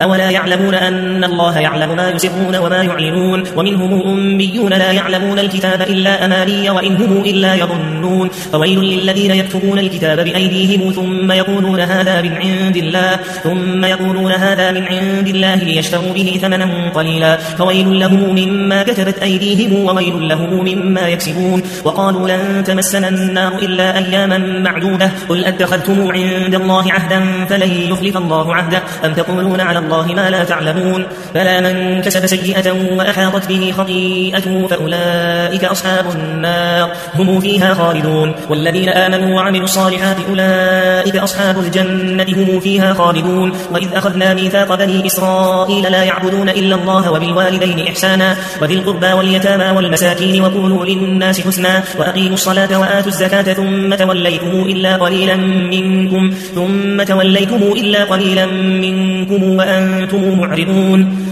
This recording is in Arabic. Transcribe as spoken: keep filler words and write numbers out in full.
أولا يعلمون أن الله يعلم ما يسرون وما يعلنون ومنهم أميون لا يعلمون الكتاب إلا أماني وإن هم إلا يظنون فويل للذين يكتبون الكتاب بأيديهم ثم يقولون هذا من عند الله ثم يقولون هذا من عند الله ليشتروا به ثمنا قليلا فويل لهم مما كتبت أيديهم وويل لهم مما يكسبون وقالوا لن تمسنا النار إلا أياما معدودة قل أتخذتم عند الله عهدا فلن يخلف الله عهده أم تقولون على الله ما لا تعلمون بلى من كسب سيئة وأحاطت به خطيئته فأولئك أصحاب النار هم فيها خالدون والذين آمنوا وعملوا الصالحات أولئك أصحاب الجنة هم فيها خالدون وإذ أخذنا ميثاق بني إسرائيل لا يعبدون إلا الله وبالوالدين إحسانا وذي القربى واليتامى والمساكين وقولوا للناس حسنا وأقيموا الصلاة وآتوا الزكاة ثم توليتم إلا قليلا منكم ثم توليتم إلا قليلا منكم وأنتم معرضون